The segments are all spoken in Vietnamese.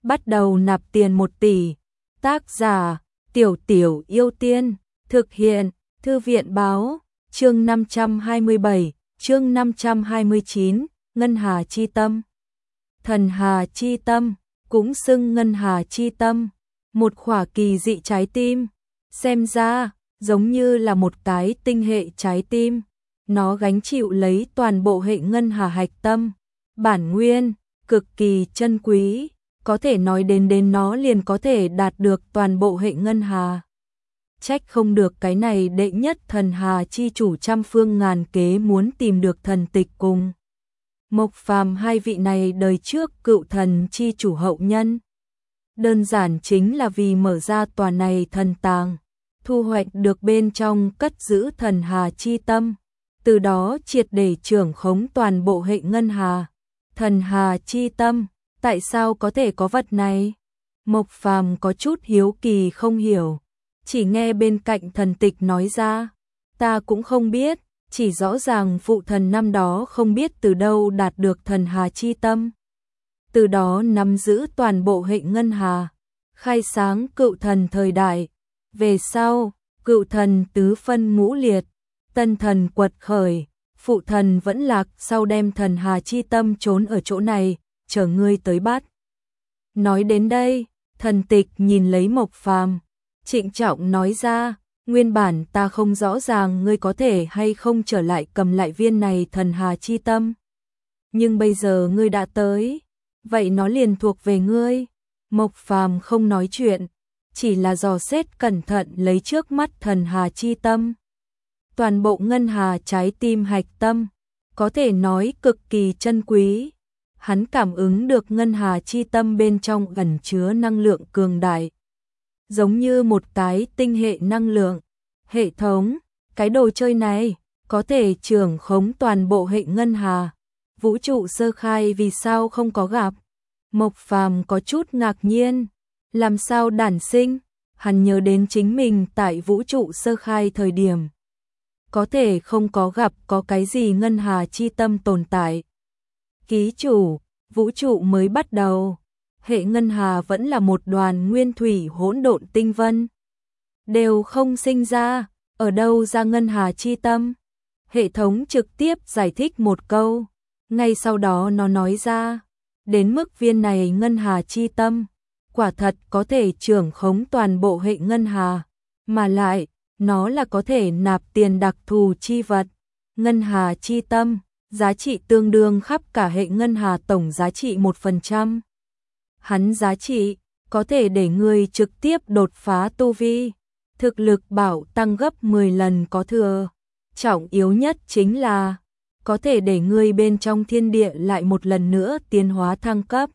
bắt đầu nạp tiền 1 tỷ. Tác giả, Tiểu Tiểu Yêu Tiên, thực hiện, Thư viện báo, chương 527, chương 529, Ngân Hà Chi Tâm. Thần Hà Chi Tâm, cũng xưng Ngân Hà Chi Tâm, một khỏa kỳ dị trái tim, xem ra giống như là một cái tinh hệ trái tim, nó gánh chịu lấy toàn bộ hệ ngân hà hạch tâm, bản nguyên, cực kỳ chân quý, có thể nói đến nó liền có thể đạt được toàn bộ hệ ngân hà. Trách không được cái này đệ nhất thần hà chi chủ trăm phương ngàn kế muốn tìm được thần tịch cùng Mộc Phàm hai vị này đời trước cựu thần chi chủ hậu nhân. Đơn giản chính là vì mở ra tòa này thần tàng, thu hoạch được bên trong cất giữ thần hà chi tâm, từ đó triệt để trưởng khống toàn bộ hệ ngân hà. Thần hà chi tâm, tại sao có thể có vật này? Mộc Phàm có chút hiếu kỳ không hiểu, chỉ nghe bên cạnh thần tịch nói ra, ta cũng không biết, chỉ rõ ràng phụ thần năm đó không biết từ đâu đạt được thần hà chi tâm, từ đó nắm giữ toàn bộ hệ ngân hà, khai sáng cựu thần thời đại. Về sau, cựu thần tứ phân ngũ liệt, tân thần quật khởi, phụ thần vẫn lạc, sau đem thần hà chi tâm trốn ở chỗ này, chờ ngươi tới bắt. Nói đến đây, thần tịch nhìn lấy Mộc Phàm, trịnh trọng nói ra, nguyên bản ta không rõ ràng ngươi có thể hay không trở lại cầm lại viên này thần hà chi tâm, nhưng bây giờ ngươi đã tới, vậy nó liền thuộc về ngươi. Mộc Phàm không nói chuyện, chỉ là dò xét cẩn thận lấy trước mắt thần hà chi tâm. Toàn bộ ngân hà trái tim hạch tâm, có thể nói cực kỳ chân quý. Hắn cảm ứng được ngân hà chi tâm bên trong ẩn chứa năng lượng cường đại, giống như một cái tinh hệ năng lượng. Hệ thống, cái đồ chơi này có thể trưởng khống toàn bộ hệ ngân hà. Vũ trụ sơ khai vì sao không có gặp? Mộc Phàm có chút ngạc nhiên, làm sao đản sinh? Hắn nhớ đến chính mình tại vũ trụ sơ khai thời điểm, có thể không có gặp có cái gì ngân hà chi tâm tồn tại. Ký chủ, vũ trụ mới bắt đầu, hệ ngân hà vẫn là một đoàn nguyên thủy hỗn độn tinh vân, đều không sinh ra, ở đâu ra ngân hà chi tâm? Hệ thống trực tiếp giải thích một câu, ngay sau đó nó nói ra, đến mức viên này ngân hà chi tâm, quả thật có thể trưởng khống toàn bộ hệ ngân hà, mà lại, nó là có thể nạp tiền đặc thù chi vật. Ngân hà chi tâm, giá trị tương đương khắp cả hệ ngân hà tổng giá trị 1%. Hắn giá trị, có thể để người trực tiếp đột phá tu vi, thực lực bảo tăng gấp 10 lần có thừa. Trọng yếu nhất chính là, có thể để người bên trong thiên địa lại một lần nữa tiến hóa thăng cấp.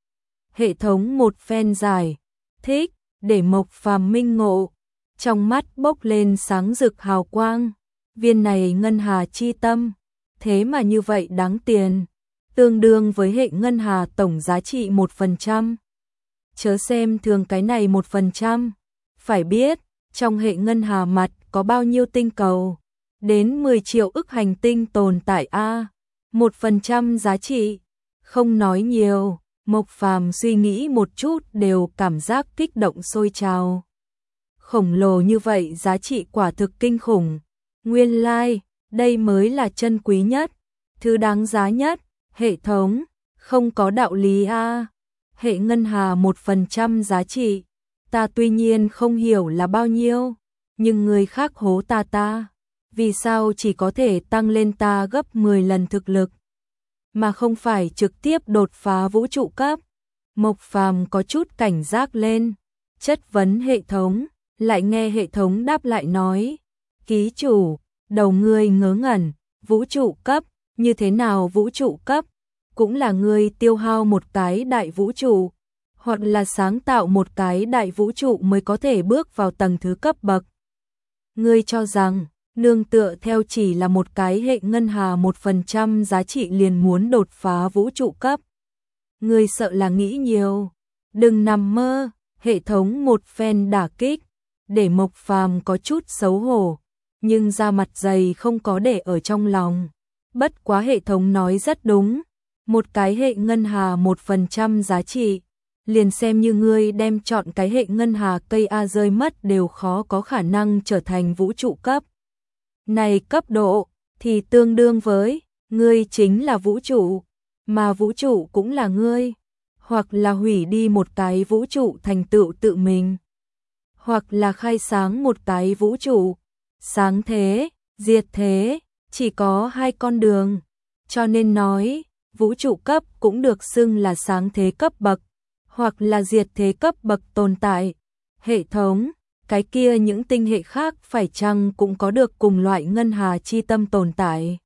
Hệ thống một phen giải thích, để Mộc Phàm minh ngộ, trong mắt bốc lên sáng rực hào quang. Viên này ngân hà chi tâm, thế mà như vậy đáng tiền, tương đương với hệ ngân hà tổng giá trị 1%. Chớ xem thường cái này 1%, phải biết, trong hệ ngân hà mặt có bao nhiêu tinh cầu, đến 10 triệu ức hành tinh tồn tại a. 1% giá trị, không nói nhiều. Mộc Phàm suy nghĩ một chút đều cảm giác kích động sôi trào. Khổng lồ như vậy giá trị quả thực kinh khủng. Nguyên lai, đây mới là chân quý nhất, thứ đáng giá nhất. Hệ thống, không có đạo lý a. Hệ ngân hà 1% giá trị, ta tuy nhiên không hiểu là bao nhiêu, nhưng người khác hố ta, vì sao chỉ có thể tăng lên ta gấp 10 lần thực lực, mà không phải trực tiếp đột phá vũ trụ cấp? Mộc Phàm có chút cảnh giác lên, chất vấn hệ thống, lại nghe hệ thống đáp lại nói, ký chủ, đầu ngươi ngớ ngẩn, vũ trụ cấp, như thế nào vũ trụ cấp? Cũng là ngươi tiêu hao một cái đại vũ trụ, hoặc là sáng tạo một cái đại vũ trụ mới có thể bước vào tầng thứ cấp bậc. Ngươi cho rằng, nương tựa theo chỉ là một cái hệ ngân hà 1% giá trị liền muốn đột phá vũ trụ cấp. Ngươi sợ là nghĩ nhiều, đừng nằm mơ. Hệ thống một phen đả kích, để Mộc Phàm có chút xấu hổ, nhưng da mặt dày không có để ở trong lòng. Bất quá hệ thống nói rất đúng, một cái hệ ngân hà 1% giá trị, liền xem như ngươi đem chọn cái hệ ngân hà cây A rơi mất đều khó có khả năng trở thành vũ trụ cấp. Này cấp độ thì tương đương với ngươi chính là vũ trụ, mà vũ trụ cũng là ngươi, hoặc là hủy đi một cái vũ trụ thành tựu tự mình, hoặc là khai sáng một cái vũ trụ, sáng thế, diệt thế, chỉ có hai con đường, cho nên nói, vũ trụ cấp cũng được xưng là sáng thế cấp bậc, hoặc là diệt thế cấp bậc tồn tại. Hệ thống, cái kia những tinh hệ khác phải chăng cũng có được cùng loại ngân hà chi tâm tồn tại?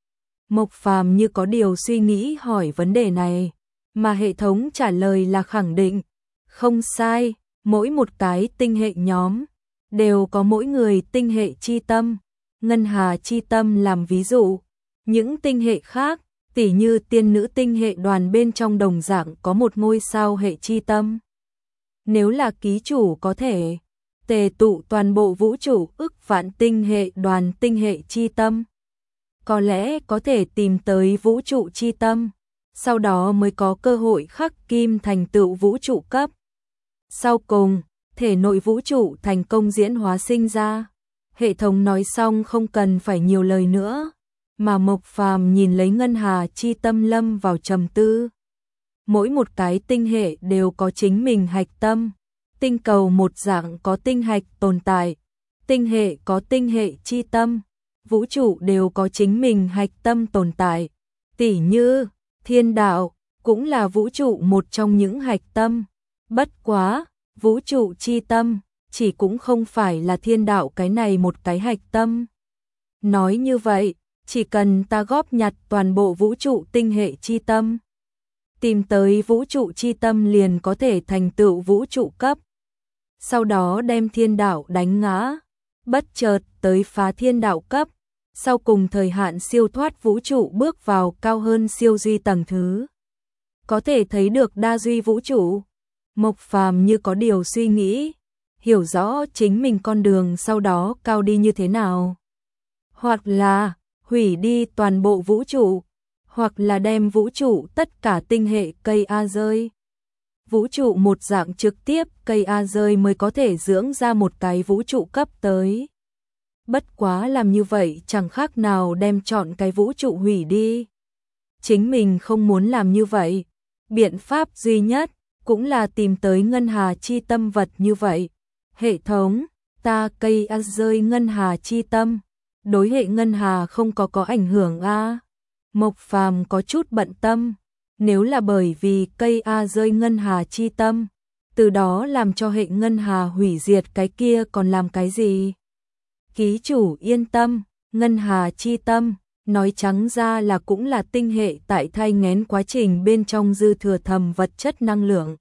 Mộc Phàm như có điều suy nghĩ hỏi vấn đề này, mà hệ thống trả lời là khẳng định, không sai, mỗi một cái tinh hệ nhóm đều có mỗi người tinh hệ chi tâm, ngân hà chi tâm làm ví dụ, những tinh hệ khác, tỉ như tiên nữ tinh hệ đoàn bên trong đồng dạng có một ngôi sao hệ chi tâm. Nếu là ký chủ có thể tề tụ toàn bộ vũ trụ ức vạn tinh hệ đoàn tinh hệ chi tâm, có lẽ có thể tìm tới vũ trụ chi tâm, sau đó mới có cơ hội khắc kim thành tựu vũ trụ cấp. Sau cùng, thể nội vũ trụ thành công diễn hóa sinh ra. Hệ thống nói xong không cần phải nhiều lời nữa, mà Mộc Phàm nhìn lấy ngân hà chi tâm lâm vào trầm tư. Mỗi một cái tinh hệ đều có chính mình hạch tâm, tinh cầu một dạng có tinh hạch tồn tại, tinh hệ có tinh hệ chi tâm, vũ trụ đều có chính mình hạch tâm tồn tại. Tỉ như, thiên đạo cũng là vũ trụ một trong những hạch tâm, bất quá, vũ trụ chi tâm chỉ cũng không phải là thiên đạo cái này một cái hạch tâm. Nói như vậy, chỉ cần ta góp nhặt toàn bộ vũ trụ tinh hệ chi tâm, tìm tới vũ trụ chi tâm liền có thể thành tựu vũ trụ cấp. Sau đó đem thiên đạo đánh ngã, bất chợt tới phá thiên đạo cấp, sau cùng thời hạn siêu thoát vũ trụ bước vào cao hơn siêu duy tầng thứ. Có thể thấy được đa duy vũ trụ. Mộc Phàm như có điều suy nghĩ, hiểu rõ chính mình con đường sau đó cao đi như thế nào. Hoặc là hủy đi toàn bộ vũ trụ, hoặc là đem vũ trụ tất cả tinh hệ cây A rơi. Vũ trụ một dạng trực tiếp cây A rơi mới có thể dưỡng ra một cái vũ trụ cấp tới. Bất quá làm như vậy chẳng khác nào đem chọn cái vũ trụ hủy đi. Chính mình không muốn làm như vậy. Biện pháp duy nhất cũng là tìm tới ngân hà chi tâm vật như vậy. Hệ thống, ta cây A rơi ngân hà chi tâm. Đối hệ ngân hà không có ảnh hưởng a. Mộc Phàm có chút bận tâm, nếu là bởi vì cây A rơi ngân hà chi tâm, từ đó làm cho hệ ngân hà hủy diệt cái kia còn làm cái gì? Ký chủ yên tâm, ngân hà chi tâm, nói trắng ra là cũng là tinh hệ tại thai nghén quá trình bên trong dư thừa thầm vật chất năng lượng.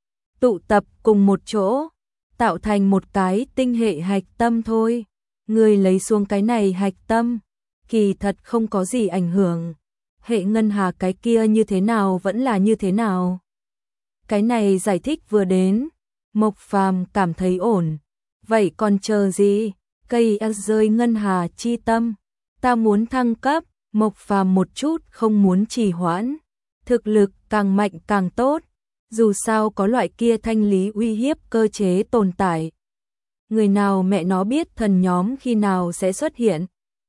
Tụ tập cùng một chỗ, tạo thành một cái tinh hệ hạch tâm thôi. Người lấy xuống cái này hạch tâm, kỳ thật không có gì ảnh hưởng. Hệ ngân hà cái kia như thế nào vẫn là như thế nào. Cái này giải thích vừa đến, Mộc Phàm cảm thấy ổn. Vậy còn chờ gì? Cây A rơi ngân hà chi tâm, ta muốn thăng cấp. Mộc Phàm một chút không muốn trì hoãn, thực lực càng mạnh càng tốt, dù sao có loại kia thanh lý uy hiếp cơ chế tồn tại. Người nào mẹ nó biết thần nhóm khi nào sẽ xuất hiện.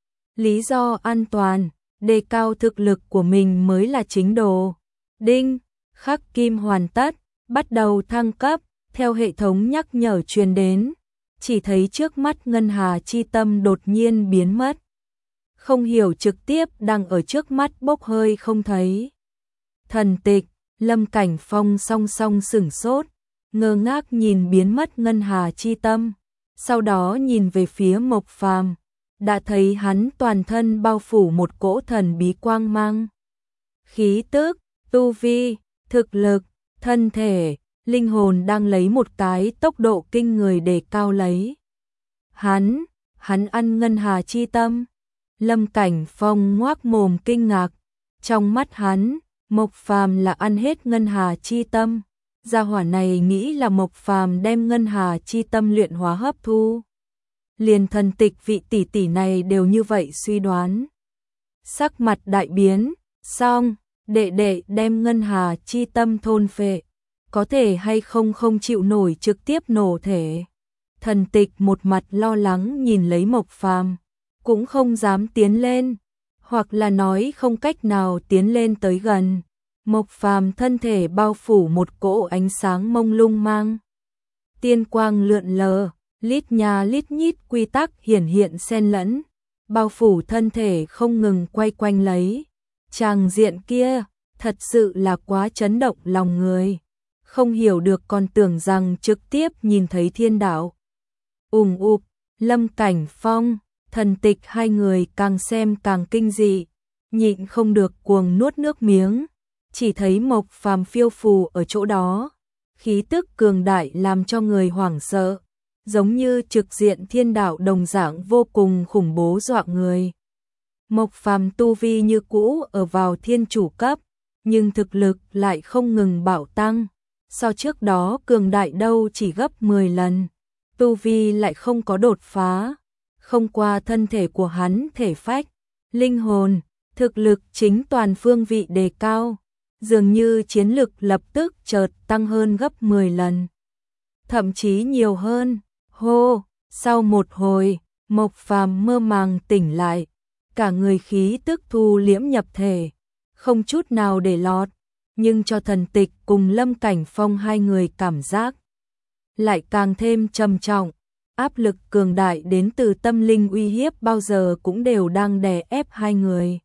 Lý do an toàn, đề cao thực lực của mình mới là chính đồ. Đinh, khắc kim hoàn tất, bắt đầu thăng cấp, theo hệ thống nhắc nhở truyền đến. Chỉ thấy trước mắt ngân hà chi tâm đột nhiên biến mất. Không hiểu trực tiếp đang ở trước mắt bốc hơi không thấy. Thần tịch, Lâm Cảnh Phong song song sửng sốt, ngơ ngác nhìn biến mất ngân hà chi tâm. Sau đó nhìn về phía Mộc Phàm, đã thấy hắn toàn thân bao phủ một cỗ thần bí quang mang. Khí tức, tu vi, thực lực, thân thể, linh hồn đang lấy một cái tốc độ kinh người để cao lấy. Hắn ăn ngân hà chi tâm. Lâm Cảnh Phong ngoác mồm kinh ngạc, trong mắt hắn, Mộc Phàm là ăn hết ngân hà chi tâm. Gia hỏa này nghĩ là Mộc Phàm đem ngân hà chi tâm luyện hóa hấp thu. Liền thần tịch vị tỷ tỷ này đều như vậy suy đoán. Sắc mặt đại biến, xong, đệ đệ đem ngân hà chi tâm thôn phệ. có thể hay không không chịu nổi trực tiếp nổ thể. Thần Tịch một mặt lo lắng nhìn lấy Mộc Phàm, cũng không dám tiến lên, hoặc là nói không cách nào tiến lên tới gần. Mộc Phàm thân thể bao phủ một cỗ ánh sáng mông lung mang tiên quang lượn lờ, lít nha lít nhít quy tắc hiển hiện xen lẫn, bao phủ thân thể không ngừng quay quanh lấy. Tràng diện kia thật sự là quá chấn động lòng người, không hiểu được còn tưởng rằng trực tiếp nhìn thấy thiên đạo. Ùng ục, Lâm Cảnh Phong, Thần Tịch hai người càng xem càng kinh dị, nhịn không được cuồng nuốt nước miếng, chỉ thấy Mộc Phàm phiêu phù ở chỗ đó, khí tức cường đại làm cho người hoảng sợ, giống như trực diện thiên đạo đồng dạng vô cùng khủng bố dọa người. Mộc Phàm tu vi như cũ ở vào thiên chủ cấp, nhưng thực lực lại không ngừng bạo tăng, so trước đó cường đại đâu chỉ gấp 10 lần, tu vi lại không có đột phá, không qua thân thể của hắn thể phách, linh hồn, thực lực chính toàn phương vị đề cao, dường như chiến lực lập tức chợt tăng hơn gấp 10 lần, thậm chí nhiều hơn. Hô, sau một hồi, Mộc Phàm mơ màng tỉnh lại, cả người khí tức thu liễm nhập thể, không chút nào để lọt, nhưng cho Thần Tịch cùng Lâm Cảnh Phong hai người cảm giác lại càng thêm trầm trọng, áp lực cường đại đến từ tâm linh uy hiếp bao giờ cũng đều đang đè ép hai người.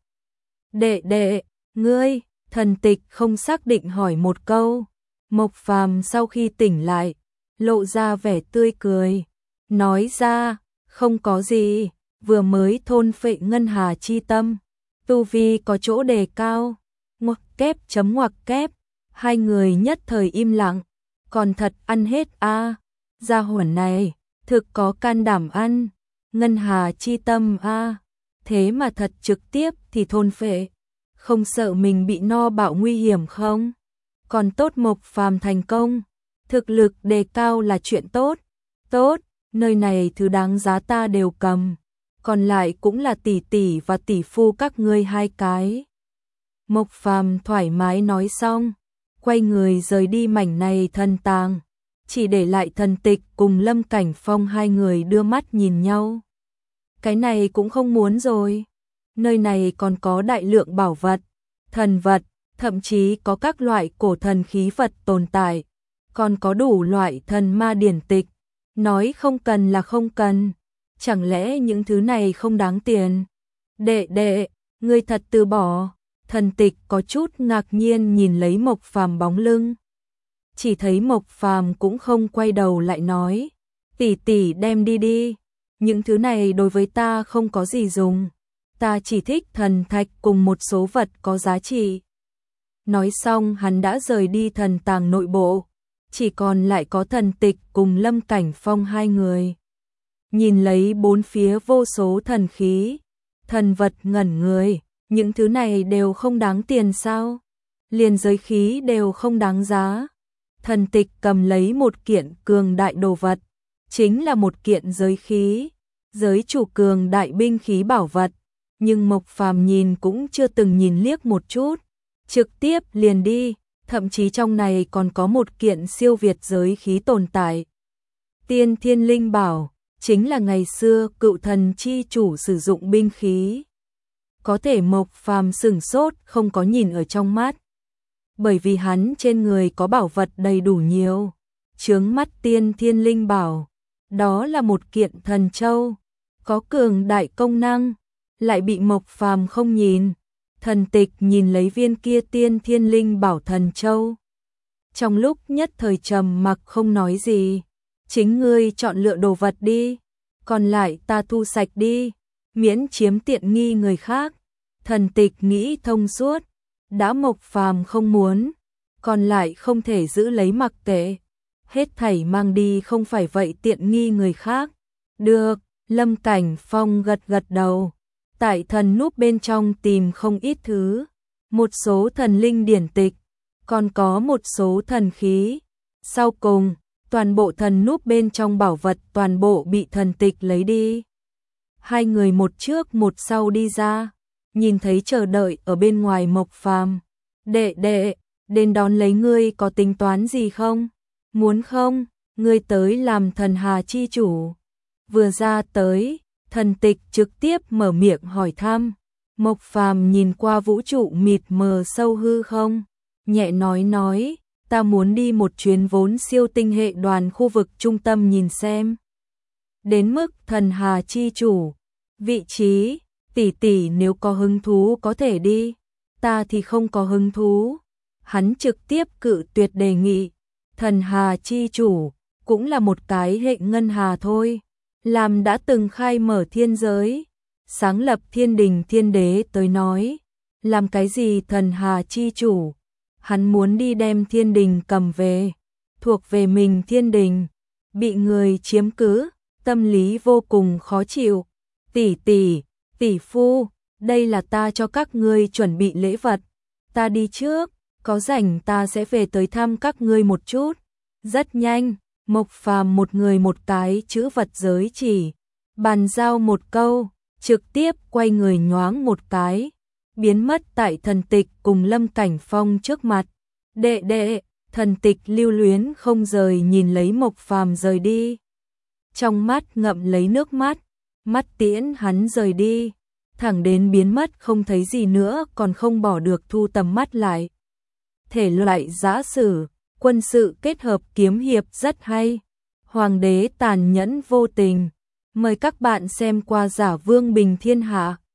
Đệ, ngươi, Thần Tịch không xác định hỏi một câu. Mộc Phàm sau khi tỉnh lại, lộ ra vẻ tươi cười, nói ra, không có gì, vừa mới thôn phệ ngân hà chi tâm, tu vi có chỗ đề cao. Ngoặc kép, hai người nhất thời im lặng, còn thật ăn hết a, gia hỏa này, thực có can đảm ăn, ngân hà chi tâm a, thế mà thật trực tiếp thì thôn phệ, không sợ mình bị no bạo nguy hiểm không? Còn tốt Mộc Phàm thành công, thực lực đề cao là chuyện tốt, nơi này thứ đáng giá ta đều cầm, còn lại cũng là tỷ tỷ và tỷ phu các ngươi hai cái. Mộc Phàm thoải mái nói xong, quay người rời đi mảnh này thần tàng, chỉ để lại Thần Tịch cùng Lâm Cảnh Phong hai người đưa mắt nhìn nhau. Cái này cũng không muốn rồi, nơi này còn có đại lượng bảo vật, thần vật, thậm chí có các loại cổ thần khí vật tồn tại, còn có đủ loại thần ma điển tịch, nói không cần là không cần, chẳng lẽ những thứ này không đáng tiền? Đệ, ngươi thật từ bỏ. Thần Tịch có chút ngạc nhiên nhìn lấy Mộc Phàm bóng lưng. Chỉ thấy Mộc Phàm cũng không quay đầu lại nói, tỷ đem đi, những thứ này đối với ta không có gì dùng, ta chỉ thích thần thạch cùng một số vật có giá trị. Nói xong hắn đã rời đi thần tàng nội bộ, chỉ còn lại có Thần Tịch cùng Lâm Cảnh Phong hai người. Nhìn lấy bốn phía vô số thần khí, thần vật ngẩn người. Những thứ này đều không đáng tiền sao? Liền giới khí đều không đáng giá. Thần Tịch cầm lấy một kiện cường đại đồ vật, chính là một kiện giới khí, giới chủ cường đại binh khí bảo vật, nhưng Mộc Phàm nhìn cũng chưa từng nhìn liếc một chút, trực tiếp liền đi, thậm chí trong này còn có một kiện siêu việt giới khí tồn tại. Tiên Thiên Linh Bảo, chính là ngày xưa cựu thần chi chủ sử dụng binh khí. Có thể Mộc Phàm sửng sốt không có nhìn ở trong mắt, bởi vì hắn trên người có bảo vật đầy đủ nhiều, chướng mắt Tiên Thiên Linh Bảo, đó là một kiện thần châu, có cường đại công năng, lại bị Mộc Phàm không nhìn. Thần Tịch nhìn lấy viên kia Tiên Thiên Linh Bảo thần châu, trong lúc nhất thời trầm mặc không nói gì. Chính ngươi chọn lựa đồ vật đi, còn lại ta thu sạch đi, miễn chiếm tiện nghi người khác. Thần Tịch nghĩ thông suốt, đã Mộc Phàm không muốn, còn lại không thể giữ lấy mặc kệ, hết thảy mang đi không phải vậy tiện nghi người khác. Được, Lâm Cảnh Phong gật đầu, tại thần núp bên trong tìm không ít thứ, một số thần linh điển tịch, còn có một số thần khí. Sau cùng, toàn bộ thần núp bên trong bảo vật toàn bộ bị Thần Tịch lấy đi. Hai người một trước một sau đi ra, nhìn thấy chờ đợi ở bên ngoài Mộc Phàm. Đệ, đến đón lấy ngươi có tính toán gì không? Muốn không, ngươi tới làm thần hà chi chủ. Vừa ra tới, Thần Tịch trực tiếp mở miệng hỏi thăm. Mộc Phàm nhìn qua vũ trụ mịt mờ sâu hư không, nhẹ nói, ta muốn đi một chuyến vốn siêu tinh hệ đoàn khu vực trung tâm nhìn xem. Đến mức thần hà chi chủ, vị trí, tỷ tỷ nếu có hứng thú có thể đi, ta thì không có hứng thú. Hắn trực tiếp cự tuyệt đề nghị, thần hà chi chủ, cũng là một cái hệ ngân hà thôi, làm đã từng khai mở thiên giới, sáng lập thiên đình thiên đế tới nói, làm cái gì thần hà chi chủ, hắn muốn đi đem thiên đình cầm về, thuộc về mình thiên đình, bị người chiếm cứ, tâm lý vô cùng khó chịu. Tỷ phu, đây là ta cho các ngươi chuẩn bị lễ vật, ta đi trước, có rảnh ta sẽ về tới thăm các ngươi một chút. Rất nhanh, Mộc Phàm một người một cái chữ vật giới chỉ, bàn giao một câu, trực tiếp quay người nhoáng một cái, biến mất tại Thần Tịch cùng Lâm Cảnh Phong trước mặt. Đệ, Thần Tịch lưu luyến không rời nhìn lấy Mộc Phàm rời đi. Trong mắt ngậm lấy nước mắt, mắt tiễn hắn rời đi, thẳng đến biến mất không thấy gì nữa còn không bỏ được thu tầm mắt lại. Thể loại giã sử, quân sự kết hợp kiếm hiệp rất hay. Hoàng đế tàn nhẫn vô tình. Mời các bạn xem qua Giả Vương Bình Thiên Hạ.